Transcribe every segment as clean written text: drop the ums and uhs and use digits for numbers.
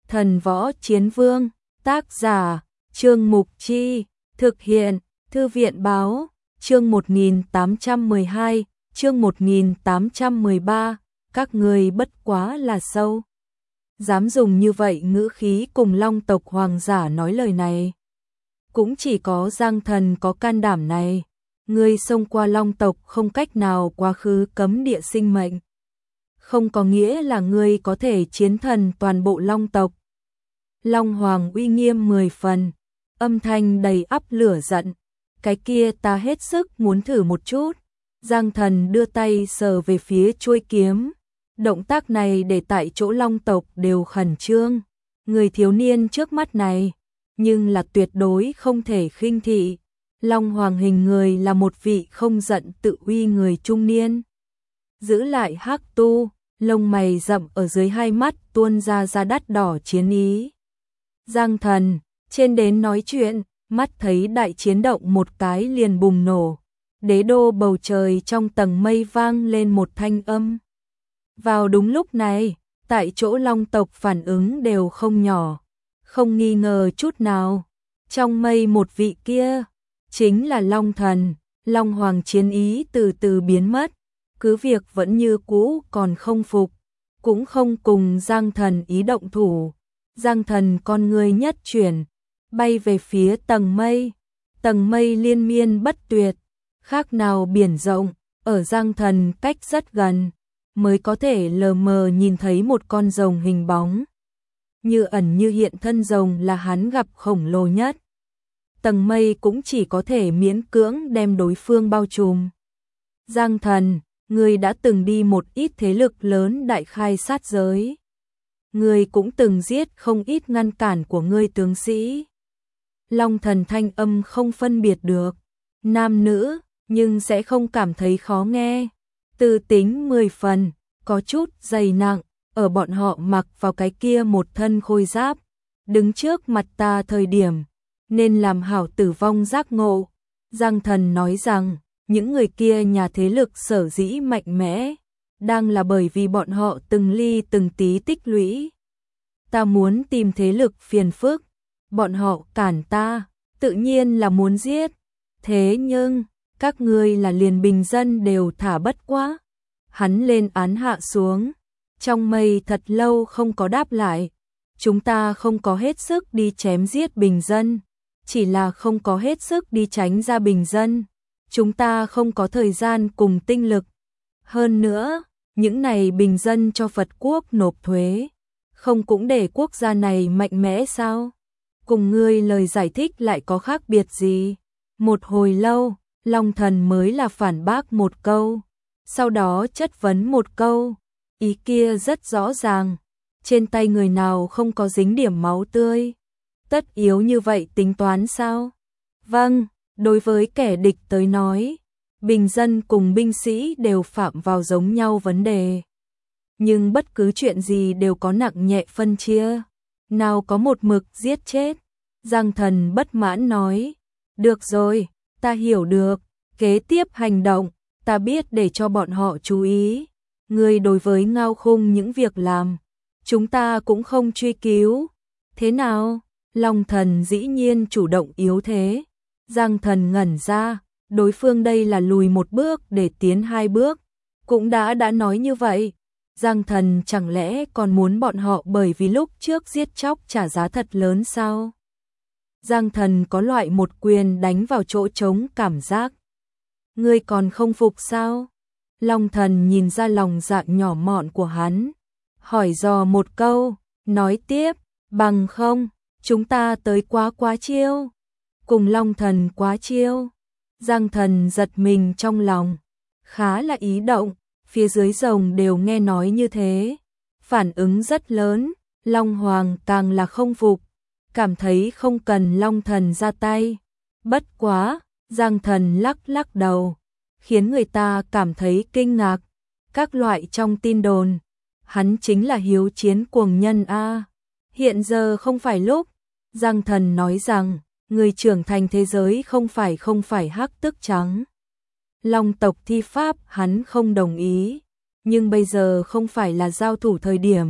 Thần Võ Chiến Vương, tác giả, Trương Mục Chi, thực hiện, Thư viện Báo, chương 1812, chương 1813, các ngươi bất quá là sâu. Dám dùng như vậy ngữ khí cùng Long tộc hoàng giả nói lời này. Cũng chỉ có Giang Thần có can đảm này. Ngươi xông qua Long tộc không cách nào quá khứ cấm địa sinh mệnh. Không có nghĩa là ngươi có thể chiến thần toàn bộ Long tộc. Long Hoàng uy nghiêm 10 phần, âm thanh đầy ắp lửa giận. Cái kia ta hết sức muốn thử một chút. Giang Thần đưa tay sờ về phía chuôi kiếm. Động tác này để tại chỗ Long tộc đều khẩn trương. Người thiếu niên trước mắt này, nhưng là tuyệt đối không thể khinh thị. Long Hoàng hình người là một vị không giận tự uy người trung niên. Giữ lại hắc tu, lông mày rậm ở dưới hai mắt tuôn ra đắt đỏ chiến ý. Giang Thần, trên đến nói chuyện, mắt thấy đại chiến động một cái liền bùng nổ. Đế đô bầu trời trong tầng mây vang lên một thanh âm. Vào đúng lúc này, tại chỗ Long tộc phản ứng đều không nhỏ, không nghi ngờ chút nào. Trong mây một vị kia, chính là Long Thần. Long Hoàng chiến ý từ từ biến mất, cứ việc vẫn như cũ còn không phục, cũng không cùng Giang Thần ý động thủ. Giang Thần con người nhất chuyển, bay về phía tầng mây liên miên bất tuyệt, khác nào biển rộng, ở Giang Thần cách rất gần, mới có thể lờ mờ nhìn thấy một con rồng hình bóng. Như ẩn như hiện thân rồng là hắn gặp khổng lồ nhất. Tầng mây cũng chỉ có thể miễn cưỡng đem đối phương bao trùm. Giang Thần, ngươi đã từng đi một ít thế lực lớn đại khai sát giới. Ngươi cũng từng giết không ít ngăn cản của ngươi tướng sĩ. Long Thần thanh âm không phân biệt được nam nữ, nhưng sẽ không cảm thấy khó nghe. Từ tính 10 phần, có chút dày nặng, ở bọn họ mặc vào cái kia một thân khôi giáp, đứng trước mặt ta thời điểm, nên làm hảo tử vong giác ngộ. Giang Thần nói rằng, những người kia nhà thế lực sở dĩ mạnh mẽ, đang là bởi vì bọn họ từng ly từng tí tích lũy. Ta muốn tìm thế lực phiền phức, bọn họ cản ta, tự nhiên là muốn giết. Thế nhưng, các ngươi là liền bình dân đều thả bất quá. Hắn lên án hạ xuống, trong mây thật lâu không có đáp lại. Chúng ta không có hết sức đi chém giết bình dân, chỉ là không có hết sức đi tránh ra bình dân. Chúng ta không có thời gian cùng tinh lực. Hơn nữa, những này bình dân cho Phật quốc nộp thuế, không cũng để quốc gia này mạnh mẽ sao? Cùng ngươi lời giải thích lại có khác biệt gì? Một hồi lâu, Long Thần mới là phản bác một câu, sau đó chất vấn một câu. Ý kia rất rõ ràng, trên tay người nào không có dính điểm máu tươi, tất yếu như vậy tính toán sao? Vâng, đối với kẻ địch tới nói, bình dân cùng binh sĩ đều phạm vào giống nhau vấn đề. Nhưng bất cứ chuyện gì đều có nặng nhẹ phân chia, nào có một mực giết chết. Giang Thần bất mãn nói, được rồi, ta hiểu được, kế tiếp hành động, ta biết để cho bọn họ chú ý. Ngươi đối với Ngao Khung những việc làm, chúng ta cũng không truy cứu. Thế nào? Long Thần dĩ nhiên chủ động yếu thế. Giang Thần ngẩn ra, đối phương đây là lùi một bước để tiến hai bước. Cũng đã nói như vậy. Giang Thần chẳng lẽ còn muốn bọn họ bởi vì lúc trước giết chóc trả giá thật lớn sao? Giang Thần có loại một quyền đánh vào chỗ trống cảm giác. Ngươi còn không phục sao? Long Thần nhìn ra lòng dạ nhỏ mọn của hắn, hỏi dò một câu, nói tiếp, bằng không, chúng ta tới quá chiêu. Cùng Long Thần quá chiêu. Giang Thần giật mình trong lòng, khá là ý động, phía dưới rồng đều nghe nói như thế. Phản ứng rất lớn, Long Hoàng càng là không phục, cảm thấy không cần Long Thần ra tay. Bất quá, Giang Thần lắc đầu, khiến người ta cảm thấy kinh ngạc. Các loại trong tin đồn, hắn chính là hiếu chiến cuồng nhân a. Hiện giờ không phải lúc. Giang Thần nói rằng, người trưởng thành thế giới không phải hắc tức trắng. Long tộc thi pháp hắn không đồng ý, nhưng bây giờ không phải là giao thủ thời điểm.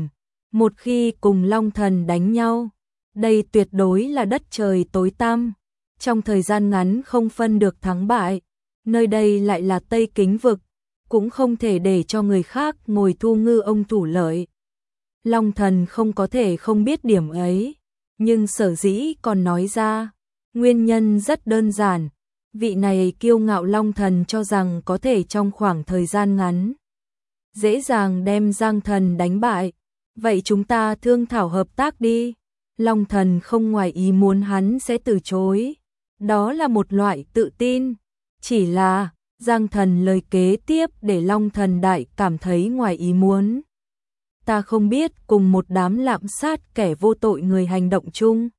một khi cùng Long Thần đánh nhau, đây tuyệt đối là đất trời tối tăm, trong thời gian ngắn không phân được thắng bại, nơi đây lại là Tây Kính vực, cũng không thể để cho người khác ngồi thu ngư ông thủ lợi. Long Thần không có thể không biết điểm ấy, nhưng sở dĩ còn nói ra, nguyên nhân rất đơn giản, vị này kiêu ngạo Long Thần cho rằng có thể trong khoảng thời gian ngắn dễ dàng đem Giang Thần đánh bại, vậy chúng ta thương thảo hợp tác đi. Long Thần không ngoài ý muốn hắn sẽ từ chối, đó là một loại tự tin, chỉ là Giang Thần lời kế tiếp để Long Thần đại cảm thấy ngoài ý muốn. Ta không biết cùng một đám lạm sát kẻ vô tội người hành động chung.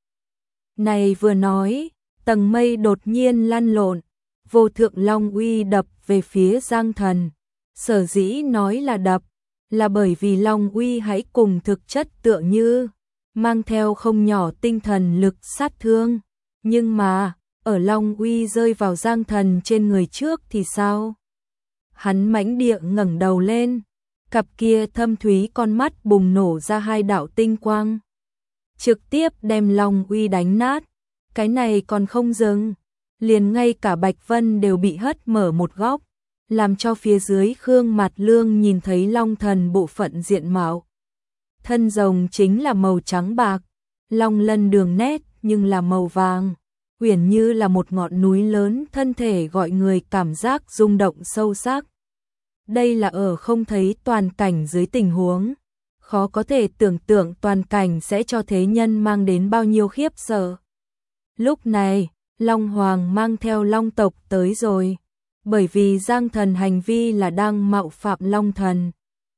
Này vừa nói, tầng mây đột nhiên lăn lộn, vô thượng long uy đập về phía Giang Thần. Sở dĩ nói là đập, là bởi vì long uy hãy cùng thực chất tựa như, mang theo không nhỏ tinh thần lực sát thương. Nhưng mà, ở long uy rơi vào Giang Thần trên người trước thì sao? Hắn mãnh địa ngẩng đầu lên, cặp kia thâm thúy con mắt bùng nổ ra hai đạo tinh quang, trực tiếp đem long uy đánh nát. Cái này còn không dừng, liền ngay cả Bạch Vân đều bị hất mở một góc, làm cho phía dưới Khương Mạt Lương nhìn thấy Long Thần bộ phận diện mạo. Thân rồng chính là màu trắng bạc, long lân đường nét nhưng là màu vàng, uyển như là một ngọn núi lớn, thân thể gọi người cảm giác rung động sâu sắc. Đây là ở không thấy toàn cảnh dưới tình huống, khó có thể tưởng tượng toàn cảnh sẽ cho thế nhân mang đến bao nhiêu khiếp sợ. Lúc này, Long Hoàng mang theo Long tộc tới rồi, bởi vì Giang Thần hành vi là đang mạo phạm Long Thần.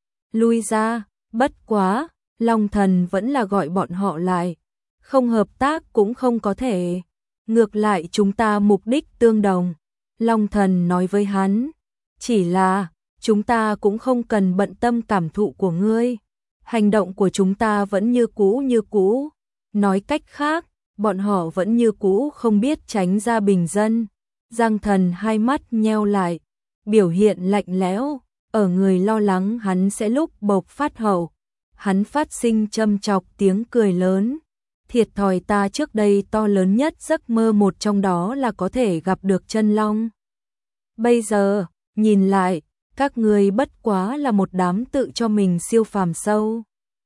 Lui ra, bất quá, Long Thần vẫn là gọi bọn họ lại, không hợp tác cũng không có thể. Ngược lại chúng ta mục đích tương đồng, Long Thần nói với hắn, chỉ là chúng ta cũng không cần bận tâm cảm thụ của ngươi, hành động của chúng ta vẫn như cũ. Nói cách khác, bọn họ vẫn như cũ không biết tránh ra bình dân. Giang Thần hai mắt nheo lại, biểu hiện lạnh lẽo, ở người lo lắng hắn sẽ lúc bộc phát hậu. Hắn phát sinh châm chọc tiếng cười lớn. Thiệt thòi ta trước đây to lớn nhất giấc mơ một trong đó là có thể gặp được chân long. Bây giờ, nhìn lại, các ngươi bất quá là một đám tự cho mình siêu phàm sâu.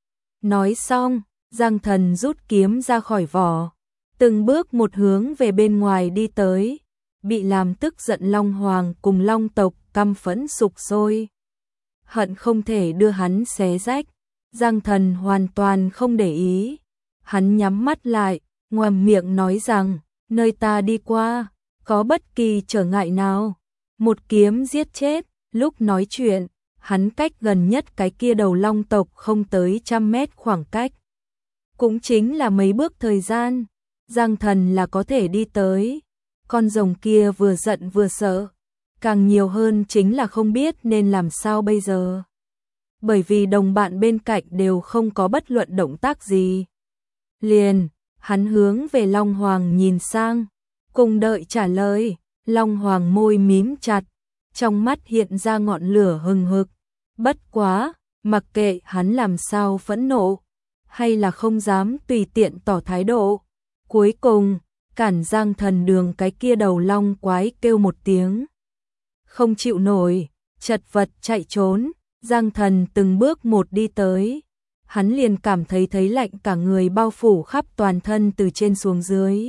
Nói xong, Giang Thần rút kiếm ra khỏi vỏ, từng bước một hướng về bên ngoài đi tới, bị làm tức giận Long Hoàng cùng Long tộc căm phẫn sục sôi. Hận không thể đưa hắn xé rách, Giang Thần hoàn toàn không để ý. Hắn nhắm mắt lại, ngoàm miệng nói rằng, nơi ta đi qua, có bất kỳ trở ngại nào. Một kiếm giết chết, lúc nói chuyện, hắn cách gần nhất cái kia đầu long tộc không tới 100 mét khoảng cách. Cũng chính là mấy bước thời gian, Giang Thần là có thể đi tới. Con rồng kia vừa giận vừa sợ, càng nhiều hơn chính là không biết nên làm sao bây giờ. Bởi vì đồng bạn bên cạnh đều không có bất luận động tác gì. Liền, hắn hướng về Long Hoàng nhìn sang, cùng đợi trả lời. Long Hoàng môi mím chặt, trong mắt hiện ra ngọn lửa hừng hực. Bất quá, mặc kệ hắn làm sao phẫn nộ, hay là không dám tùy tiện tỏ thái độ. Cuối cùng, cản Giang Thần đường cái kia đầu long quái kêu một tiếng. Không chịu nổi, chật vật chạy trốn, Giang Thần từng bước một đi tới. Hắn liền cảm thấy lạnh cả người bao phủ khắp toàn thân từ trên xuống dưới.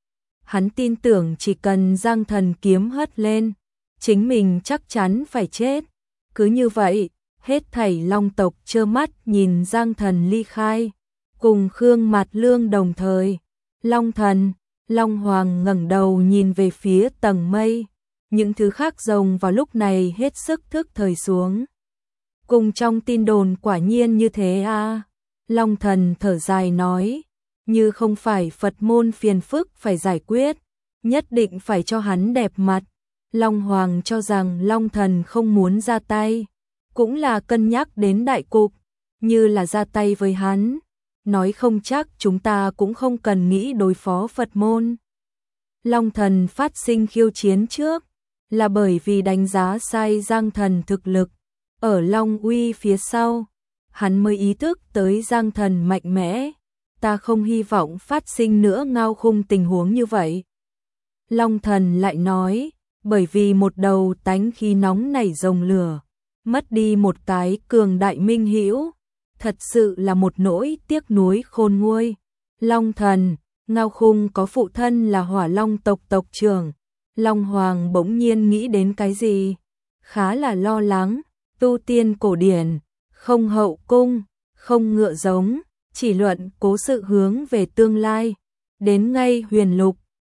Hắn tin tưởng chỉ cần Giang Thần kiếm hất lên, chính mình chắc chắn phải chết. Cứ như vậy, hết thảy long tộc trơ mắt nhìn Giang Thần ly khai, cùng Khương Mạt Lương đồng thời. Long Thần, Long Hoàng ngẩng đầu nhìn về phía tầng mây, những thứ khác rồng vào lúc này hết sức thức thời xuống. Cùng trong tin đồn quả nhiên như thế à? Long Thần thở dài nói, như không phải Phật môn phiền phức phải giải quyết, nhất định phải cho hắn đẹp mặt. Long Hoàng cho rằng Long Thần không muốn ra tay, cũng là cân nhắc đến đại cục, như là ra tay với hắn, nói không chắc chúng ta cũng không cần nghĩ đối phó Phật môn. Long Thần phát sinh khiêu chiến trước, là bởi vì đánh giá sai Giang Thần thực lực, ở Long Uy phía sau, hắn mới ý thức tới Giang Thần mạnh mẽ. Ta không hy vọng phát sinh nữa Ngao Khung tình huống như vậy. Long Thần lại nói, bởi vì một đầu tánh khí nóng nảy rồng lửa, mất đi một cái cường đại minh hữu, thật sự là một nỗi tiếc nuối khôn nguôi. Long Thần, Ngao Khung có phụ thân là Hỏa Long tộc tộc trưởng. Long Hoàng bỗng nhiên nghĩ đến cái gì? Khá là lo lắng, tu tiên cổ điển, không hậu cung, không ngựa giống, chỉ luận cố sự hướng về tương lai. Đến ngay Huyền Lục,